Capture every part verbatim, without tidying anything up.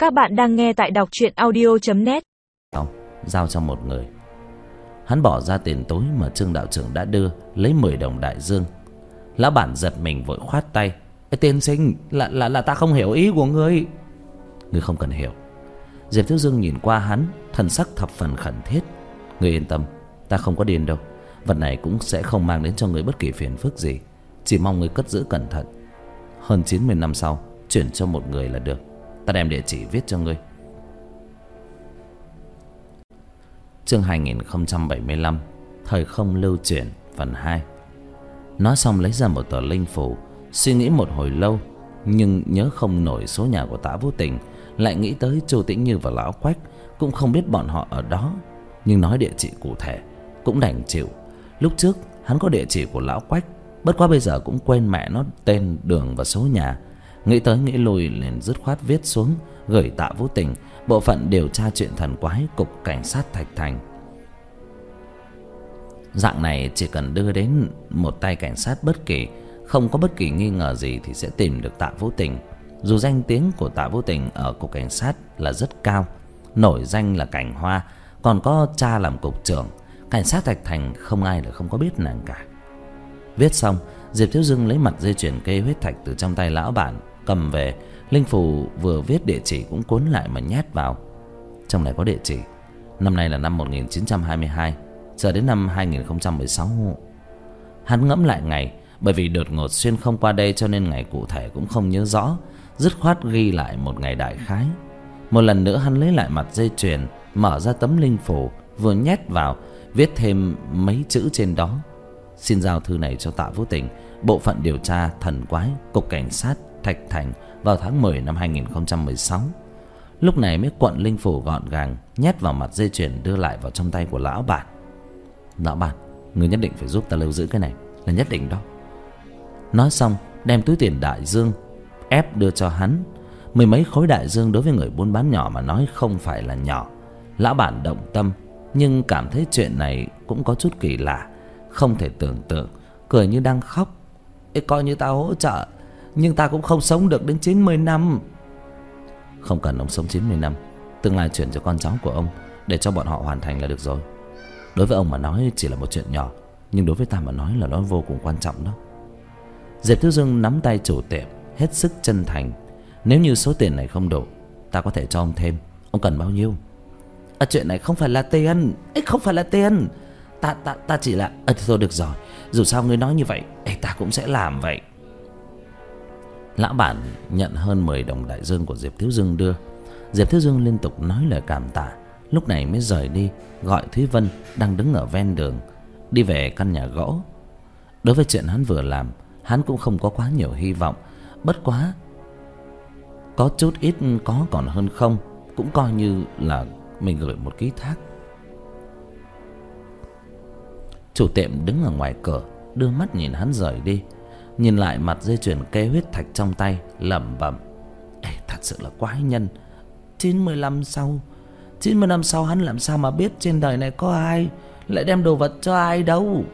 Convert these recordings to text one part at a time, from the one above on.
Các bạn đang nghe tại đọc truyện audio chấm net. Giao cho một người. Hắn bỏ ra tiền tối mà Trương đạo trưởng đã đưa, lấy mười đồng đại dương. Lão bản giật mình vội khoát tay. Ê, tiên sinh, là, là, là ta không hiểu ý của ngươi. Ngươi không cần hiểu. Diệp Thiếu Dương nhìn qua hắn, thần sắc thập phần khẩn thiết. Ngươi yên tâm, ta không có điên đâu. Vật này cũng sẽ không mang đến cho ngươi bất kỳ phiền phức gì. Chỉ mong ngươi cất giữ cẩn thận. Hơn chín mươi năm sau chuyển cho một người là được. Ta đem địa chỉ viết cho ngươi. Chương hai nghìn không trăm bảy mươi lăm. Thời không lưu chuyển phần hai. Nói xong lấy ra một tờ linh phủ. Suy nghĩ một hồi lâu, nhưng nhớ không nổi số nhà của Tạ Vũ Tình. Lại nghĩ tới Chu Tĩnh Như và Lão Quách, cũng không biết bọn họ ở đó. Nhưng nói địa chỉ cụ thể cũng đành chịu. Lúc trước hắn có địa chỉ của Lão Quách, bất quá bây giờ cũng quên mẹ nó tên, đường và số nhà. Nghĩ tới nghĩ lui liền dứt khoát viết xuống, gửi Tạ Vũ Tình, bộ phận điều tra chuyện thần quái, cục cảnh sát Thạch Thành. Dạng này chỉ cần đưa đến một tay cảnh sát bất kỳ, không có bất kỳ nghi ngờ gì thì sẽ tìm được Tạ Vũ Tình. Dù danh tiếng của Tạ Vũ Tình ở cục cảnh sát là rất cao, nổi danh là Cảnh Hoa, còn có cha làm cục trưởng. Cảnh sát Thạch Thành không ai là không có biết nàng cả. Viết xong, Diệp Thiếu Dương lấy mặt dây chuyền kê huyết thạch từ trong tay lão bản, cầm về. Linh phù vừa viết địa chỉ cũng cuốn lại mà nhét vào. Trong này có địa chỉ. Năm nay là năm một nghìn chín trăm hai mươi hai, giờ đến năm hai nghìn không trăm mười sáu. Hắn ngẫm lại ngày, bởi vì đột ngột xuyên không qua đây cho nên ngày cụ thể cũng không nhớ rõ, dứt khoát ghi lại một ngày đại khái. Một lần nữa hắn lấy lại mặt dây chuyền, mở ra tấm linh phù, vừa nhét vào, viết thêm mấy chữ trên đó. Xin giao thư này cho Tạ Vũ Tình, bộ phận điều tra thần quái, cục cảnh sát Thạch Thành, vào tháng mười năm hai nghìn không trăm mười sáu. Lúc này mới cuộn linh phủ gọn gàng, nhét vào mặt dây chuyền, đưa lại vào trong tay của lão bản. Lão bản, người nhất định phải giúp ta lưu giữ cái này, là nhất định đó. Nói xong đem túi tiền đại dương ép đưa cho hắn. Mười mấy khối đại dương đối với người buôn bán nhỏ mà nói không phải là nhỏ. Lão bản động tâm, nhưng cảm thấy chuyện này cũng có chút kỳ lạ, không thể tưởng tượng, cười như đang khóc. Ê, coi như ta hỗ trợ, nhưng ta cũng không sống được đến chín mươi năm. Không cần ông sống chín mươi năm, tương lai chuyển cho con cháu của ông, để cho bọn họ hoàn thành là được rồi. Đối với ông mà nói chỉ là một chuyện nhỏ, nhưng đối với ta mà nói là nó vô cùng quan trọng đó. Diệp Thiếu Dương nắm tay chủ tiệm, hết sức chân thành. Nếu như số tiền này không đủ, ta có thể cho ông thêm. Ông cần bao nhiêu? À, chuyện này không phải là tiền. Ấy, không phải là tiền. Ta, ta, ta chỉ là... À, thôi được rồi, dù sao ngươi nói như vậy, Ê, ta cũng sẽ làm vậy. Lão bản nhận hơn mười đồng đại dương của Diệp Thiếu Dương đưa. Diệp Thiếu Dương liên tục nói lời cảm tạ, lúc này mới rời đi, gọi Thúy Vân đang đứng ở ven đường đi về căn nhà gỗ. Đối với chuyện hắn vừa làm, hắn cũng không có quá nhiều hy vọng. Bất quá có chút ít có còn hơn không, cũng coi như là mình gửi một ký thác. Chủ tiệm đứng ở ngoài cửa, đưa mắt nhìn hắn rời đi, nhìn lại mặt dây chuyền kê huyết thạch trong tay, lẩm bẩm: Ê, thật sự là quái nhân. Chín mươi năm sau, chín mươi năm sau hắn làm sao mà biết trên đời này có ai lại đem đồ vật cho ai đâu.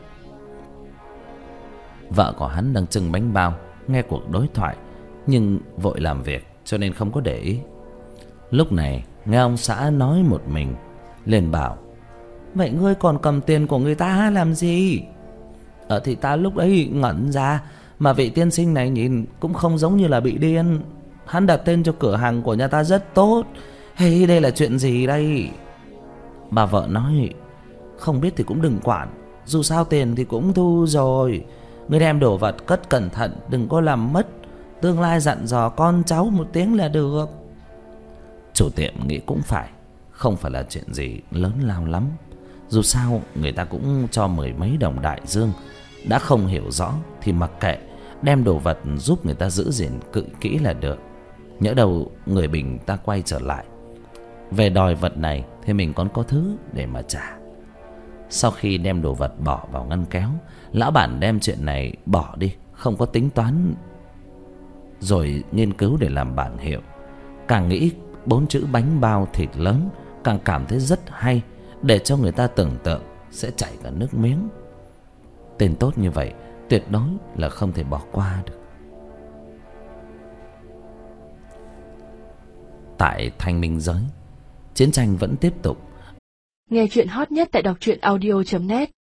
Vợ của hắn đang trưng bánh bao, nghe cuộc đối thoại nhưng vội làm việc cho nên không có để ý. Lúc này nghe ông xã nói một mình, liền bảo: Vậy ngươi còn cầm tiền của người ta làm gì? Ờ thì ta lúc đấy ngẩn ra, mà vị tiên sinh này nhìn cũng không giống như là bị điên. Hắn đặt tên cho cửa hàng của nhà ta rất tốt. Hey, đây là chuyện gì đây? Bà vợ nói: Không biết thì cũng đừng quản, dù sao tiền thì cũng thu rồi. Ngươi đem đồ vật cất cẩn thận, đừng có làm mất. Tương lai dặn dò con cháu một tiếng là được. Chủ tiệm nghĩ cũng phải, không phải là chuyện gì lớn lao lắm. Dù sao người ta cũng cho mười mấy đồng đại dương, đã không hiểu rõ thì mặc kệ, đem đồ vật giúp người ta giữ gìn cự kỹ là được. Nhỡ đầu người Bình ta quay trở lại về đòi vật này thì mình còn có thứ để mà trả. Sau khi đem đồ vật bỏ vào ngăn kéo, lão bản đem chuyện này bỏ đi, không có tính toán, rồi nghiên cứu để làm bản hiệu. Càng nghĩ bốn chữ bánh bao thịt lớn, càng cảm thấy rất hay, để cho người ta tưởng tượng sẽ chảy cả nước miếng. Tên tốt như vậy tuyệt đối là không thể bỏ qua được. tại Thanh Minh giới, chiến tranh vẫn tiếp tục. Nghe chuyện hot nhất tại đọc truyện audio chấm net.